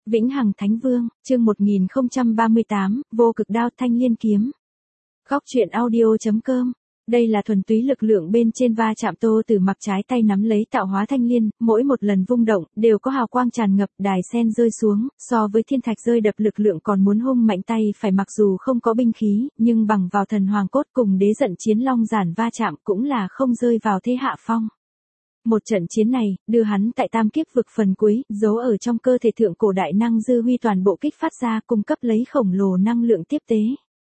Vĩnh Hằng Thánh Vương, chương 1038, vô cực đao thanh liên kiếm. Góc truyện audio.com. Đây là thuần túy lực lượng bên trên va chạm. Tô Tử Mặc trái tay nắm lấy tạo hóa thanh liên, mỗi một lần vung động, đều có hào quang tràn ngập, đài sen rơi xuống, so với thiên thạch rơi đập lực lượng còn muốn hung mạnh. Tay phải mặc dù không có binh khí, nhưng bằng vào thần hoàng cốt cùng đế giận chiến long giản va chạm cũng là không rơi vào thế hạ phong. Một trận chiến này, đưa hắn tại tam kiếp vực phần cuối, giấu ở trong cơ thể thượng cổ đại năng dư huy toàn bộ kích phát ra, cung cấp lấy khổng lồ năng lượng tiếp tế.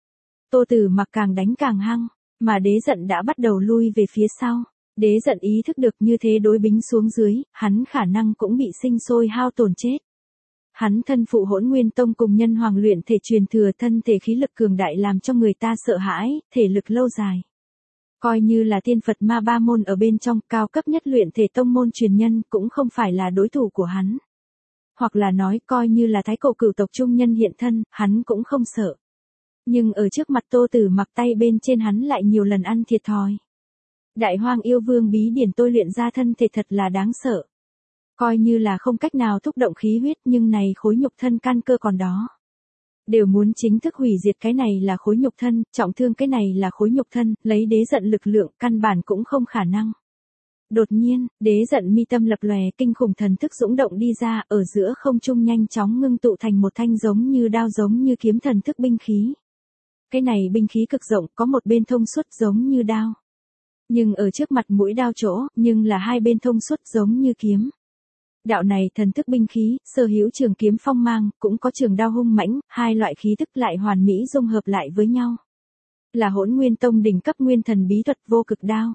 Tô Tử Mặc càng đánh càng hăng, mà đế giận đã bắt đầu lui về phía sau. Đế giận ý thức được như thế đối bính xuống dưới, hắn khả năng cũng bị sinh sôi hao tổn chết. Hắn thân phụ Hỗn Nguyên Tông cùng nhân hoàng luyện thể truyền thừa, thân thể khí lực cường đại làm cho người ta sợ hãi, thể lực lâu dài. Coi như là tiên Phật ma ba môn ở bên trong, cao cấp nhất luyện thể tông môn truyền nhân cũng không phải là đối thủ của hắn. Hoặc là nói coi như là thái cổ cửu tộc trung nhân hiện thân, hắn cũng không sợ. Nhưng ở trước mặt Tô Tử Mặc, tay bên trên hắn lại nhiều lần ăn thiệt thòi. Đại Hoang Yêu Vương bí điển tôi luyện ra thân thể thật là đáng sợ. Coi như là không cách nào thúc động khí huyết, nhưng này khối nhục thân căn cơ còn đó. Đều muốn chính thức hủy diệt cái này là khối nhục thân, trọng thương cái này là khối nhục thân, lấy đế giận lực lượng, căn bản cũng không khả năng. Đột nhiên, đế giận mi tâm lập lòe, kinh khủng thần thức dũng động đi ra, ở giữa không trung nhanh chóng ngưng tụ thành một thanh giống như đao giống như kiếm thần thức binh khí. Cái này binh khí cực rộng, có một bên thông suốt giống như đao. Nhưng ở trước mặt mũi đao chỗ, nhưng là hai bên thông suốt giống như kiếm. Đạo này thần thức binh khí, sở hữu trường kiếm phong mang, cũng có trường đao hung mãnh, hai loại khí tức lại hoàn mỹ dung hợp lại với nhau. Là Hỗn Nguyên Tông đỉnh cấp nguyên thần bí thuật vô cực đao.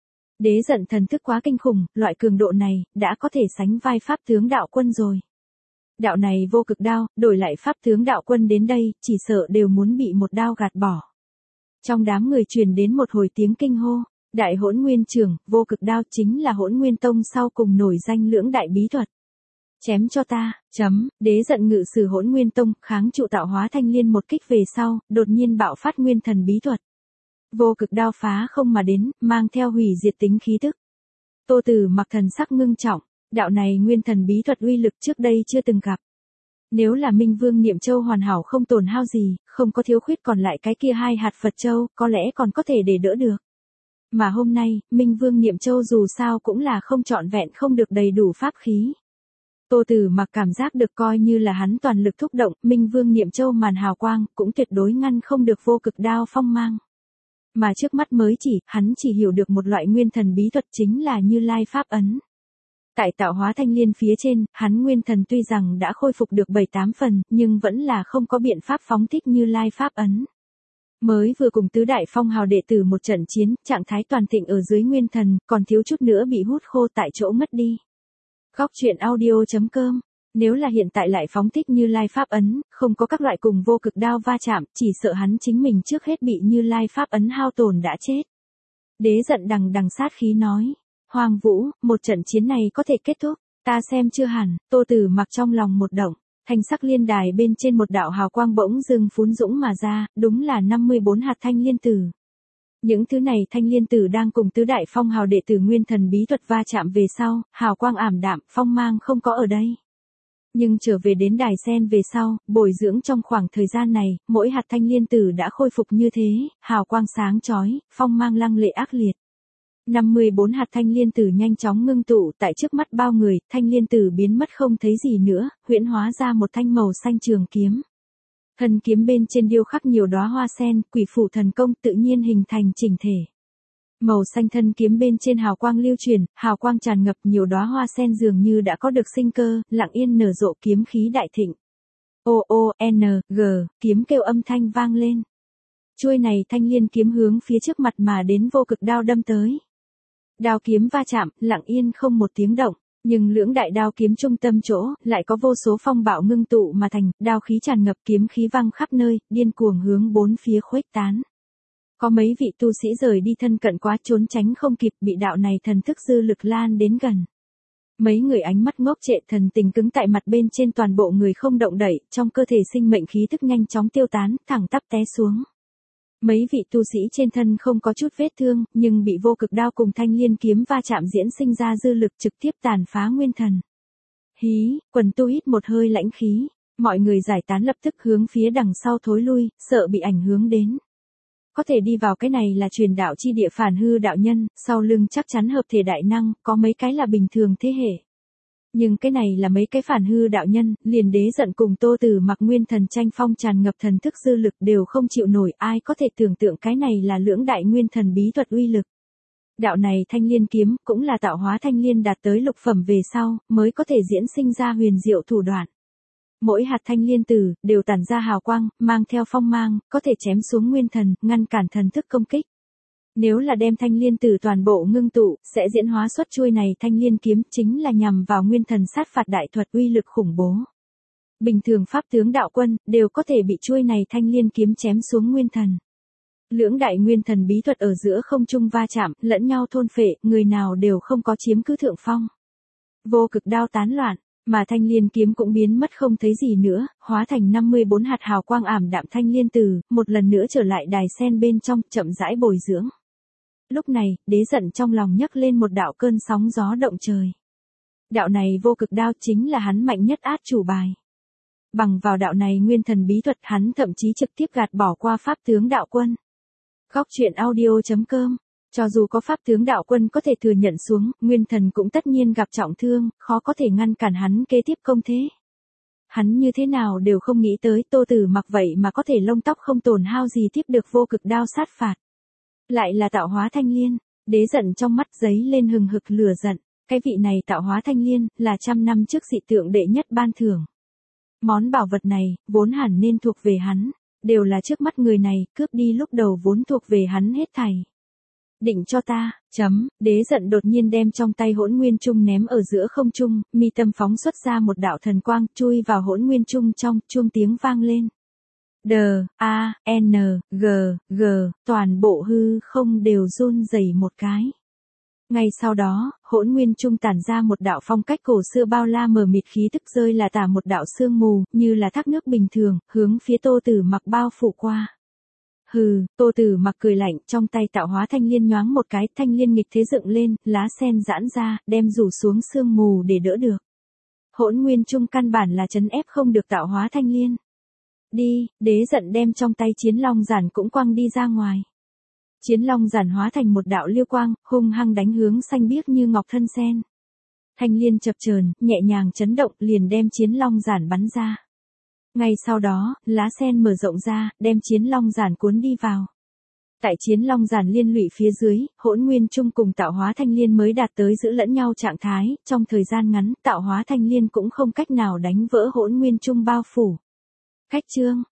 Đế giận thần thức quá kinh khủng, loại cường độ này, đã có thể sánh vai pháp tướng đạo quân rồi. Đạo này vô cực đao, đổi lại pháp tướng đạo quân đến đây, chỉ sợ đều muốn bị một đao gạt bỏ. Trong đám người truyền đến một hồi tiếng kinh hô. Đại Hỗn Nguyên Trưởng, vô cực đao chính là Hỗn Nguyên Tông sau cùng nổi danh lưỡng đại bí thuật. Chém cho ta, đế giận ngự sử Hỗn Nguyên Tông, kháng trụ tạo hóa thanh liên một kích về sau, đột nhiên bạo phát nguyên thần bí thuật. Vô cực đao phá không mà đến, mang theo hủy diệt tính khí tức. Tô Tử Mặc thần sắc ngưng trọng, đạo này nguyên thần bí thuật uy lực trước đây chưa từng gặp. Nếu là Minh Vương Niệm Châu hoàn hảo không tổn hao gì, không có thiếu khuyết còn lại cái kia hai hạt Phật Châu, có lẽ còn có thể để đỡ được. Mà hôm nay, Minh Vương Niệm Châu dù sao cũng là không trọn vẹn, không được đầy đủ pháp khí. Tô Tử Mặc cảm giác được coi như là hắn toàn lực thúc động, Minh Vương Niệm Châu màn hào quang, cũng tuyệt đối ngăn không được vô cực đao phong mang. Mà trước mắt mới hắn chỉ hiểu được một loại nguyên thần bí thuật chính là Như Lai Pháp Ấn. Tại tạo hóa thanh liên phía trên, hắn nguyên thần tuy rằng đã khôi phục được 7-8 phần, nhưng vẫn là không có biện pháp phóng thích Như Lai Pháp Ấn. Mới vừa cùng tứ đại phong hào đệ tử một trận chiến, trạng thái toàn thịnh ở dưới nguyên thần, còn thiếu chút nữa bị hút khô tại chỗ mất đi. Góc truyện audio.com. Nếu là hiện tại lại phóng thích Như Lai Pháp Ấn, không có các loại cùng vô cực đao va chạm, chỉ sợ hắn chính mình trước hết bị Như Lai Pháp Ấn hao tổn đã chết. Đế giận đằng sát khí nói. Hoàng Vũ, một trận chiến này có thể kết thúc, ta xem chưa hẳn. Tô Tử Mặc trong lòng một động. Thanh sắc liên đài bên trên một đạo hào quang bỗng dưng phún dũng mà ra, đúng là 54 hạt thanh liên tử. Những thứ này thanh liên tử đang cùng tứ đại phong hào đệ tử nguyên thần bí thuật va chạm về sau, hào quang ảm đạm, phong mang không có ở đây. Nhưng trở về đến đài sen về sau, bồi dưỡng trong khoảng thời gian này, mỗi hạt thanh liên tử đã khôi phục như thế, hào quang sáng chói, phong mang lăng lệ ác liệt. 54 hạt thanh liên tử nhanh chóng ngưng tụ tại trước mắt bao người, thanh liên tử biến mất không thấy gì nữa, huyễn hóa ra một thanh màu xanh trường kiếm. Thân kiếm bên trên điêu khắc nhiều đóa hoa sen, quỷ phủ thần công tự nhiên hình thành chỉnh thể. Màu xanh thân kiếm bên trên hào quang lưu chuyển, hào quang tràn ngập, nhiều đóa hoa sen dường như đã có được sinh cơ, lặng yên nở rộ, kiếm khí đại thịnh. O-O-N-G, kiếm kêu âm thanh vang lên. Chuôi này thanh liên kiếm hướng phía trước mặt mà đến vô cực đao đâm tới. Đao kiếm va chạm, lặng yên không một tiếng động, nhưng lưỡng đại đao kiếm trung tâm chỗ, lại có vô số phong bạo ngưng tụ mà thành, đao khí tràn ngập, kiếm khí văng khắp nơi, điên cuồng hướng bốn phía khuếch tán. Có mấy vị tu sĩ rời đi thân cận quá, trốn tránh không kịp, bị đạo này thần thức dư lực lan đến gần. Mấy người ánh mắt ngốc trệ, thần tình cứng tại mặt bên trên, toàn bộ người không động đậy, trong cơ thể sinh mệnh khí tức nhanh chóng tiêu tán, thẳng tắp té xuống. Mấy vị tu sĩ trên thân không có chút vết thương, nhưng bị vô cực đao cùng thanh liên kiếm va chạm diễn sinh ra dư lực trực tiếp tàn phá nguyên thần. Hí, quần tu hít một hơi lãnh khí. Mọi người giải tán lập tức hướng phía đằng sau thối lui, sợ bị ảnh hưởng đến. Có thể đi vào cái này là truyền đạo chi địa phản hư đạo nhân, sau lưng chắc chắn hợp thể đại năng, có mấy cái là bình thường thế hệ. Nhưng cái này là mấy cái phản hư đạo nhân, liền Đế Giận cùng Tô Tử Mặc nguyên thần tranh phong tràn ngập thần thức dư lực đều không chịu nổi, ai có thể tưởng tượng cái này là lưỡng đại nguyên thần bí thuật uy lực. Đạo này Thanh Liên kiếm cũng là tạo hóa thanh liên đạt tới lục phẩm về sau, mới có thể diễn sinh ra huyền diệu thủ đoạn. Mỗi hạt thanh liên tử đều tản ra hào quang, mang theo phong mang, có thể chém xuống nguyên thần, ngăn cản thần thức công kích. Nếu là đem thanh liên tử toàn bộ ngưng tụ, sẽ diễn hóa xuất chuôi này thanh liên kiếm, chính là nhằm vào nguyên thần sát phạt đại thuật uy lực khủng bố. Bình thường pháp tướng đạo quân đều có thể bị chuôi này thanh liên kiếm chém xuống nguyên thần. Lưỡng đại nguyên thần bí thuật ở giữa không trung va chạm, lẫn nhau thôn phệ, người nào đều không có chiếm cứ thượng phong. Vô cực đao tán loạn, mà thanh liên kiếm cũng biến mất không thấy gì nữa, hóa thành 54 hạt hào quang ảm đạm thanh liên tử, một lần nữa trở lại đài sen bên trong, chậm rãi bồi dưỡng. Lúc này, Đế Giận trong lòng nhấc lên một đạo cơn sóng gió động trời. Đạo này vô cực đao chính là hắn mạnh nhất át chủ bài. Bằng vào đạo này nguyên thần bí thuật, hắn thậm chí trực tiếp gạt bỏ qua pháp tướng đạo quân. Góc truyện audio.com. Cho dù có pháp tướng đạo quân có thể thừa nhận xuống, nguyên thần cũng tất nhiên gặp trọng thương, khó có thể ngăn cản hắn kế tiếp công thế. Hắn như thế nào đều không nghĩ tới Tô Tử Mặc vậy mà có thể lông tóc không tổn hao gì tiếp được vô cực đao sát phạt. Lại là tạo hóa thanh liên, Đế Giận trong mắt giấy lên hừng hực lửa giận, cái vị này tạo hóa thanh liên, là 100 năm trước dị tượng đệ nhất ban thưởng. Món bảo vật này, vốn hẳn nên thuộc về hắn, đều là trước mắt người này, cướp đi lúc đầu vốn thuộc về hắn hết thảy. Định cho ta, Đế Giận đột nhiên đem trong tay hỗn nguyên trung ném ở giữa không trung, mi tâm phóng xuất ra một đạo thần quang, chui vào hỗn nguyên trung trong, chuông tiếng vang lên. D-A-N-G-G, toàn bộ hư không đều run rẩy một cái. Ngay sau đó, hỗn nguyên trung tản ra một đạo phong cách cổ xưa bao la mờ mịt, khí tức rơi là tả một đạo sương mù, như là thác nước bình thường, hướng phía Tô Tử Mặc bao phủ qua. Hừ, Tô Tử Mặc cười lạnh, trong tay tạo hóa thanh liên nhoáng một cái, thanh liên nghịch thế dựng lên, lá sen giãn ra, đem rủ xuống sương mù để đỡ được. Hỗn nguyên trung căn bản là trấn ép không được tạo hóa thanh liên. Đi, Đế Giận đem trong tay chiến long giản cũng quăng đi ra ngoài. Chiến long giản hóa thành một đạo liêu quang, hung hăng đánh hướng xanh biếc như ngọc thân sen. Thanh liên chập chờn, nhẹ nhàng chấn động, liền đem chiến long giản bắn ra. Ngay sau đó, lá sen mở rộng ra, đem chiến long giản cuốn đi vào. Tại chiến long giản liên lụy phía dưới, hỗn nguyên trung cùng tạo hóa thanh liên mới đạt tới giữ lẫn nhau trạng thái, trong thời gian ngắn, tạo hóa thanh liên cũng không cách nào đánh vỡ hỗn nguyên trung bao phủ. Cách chương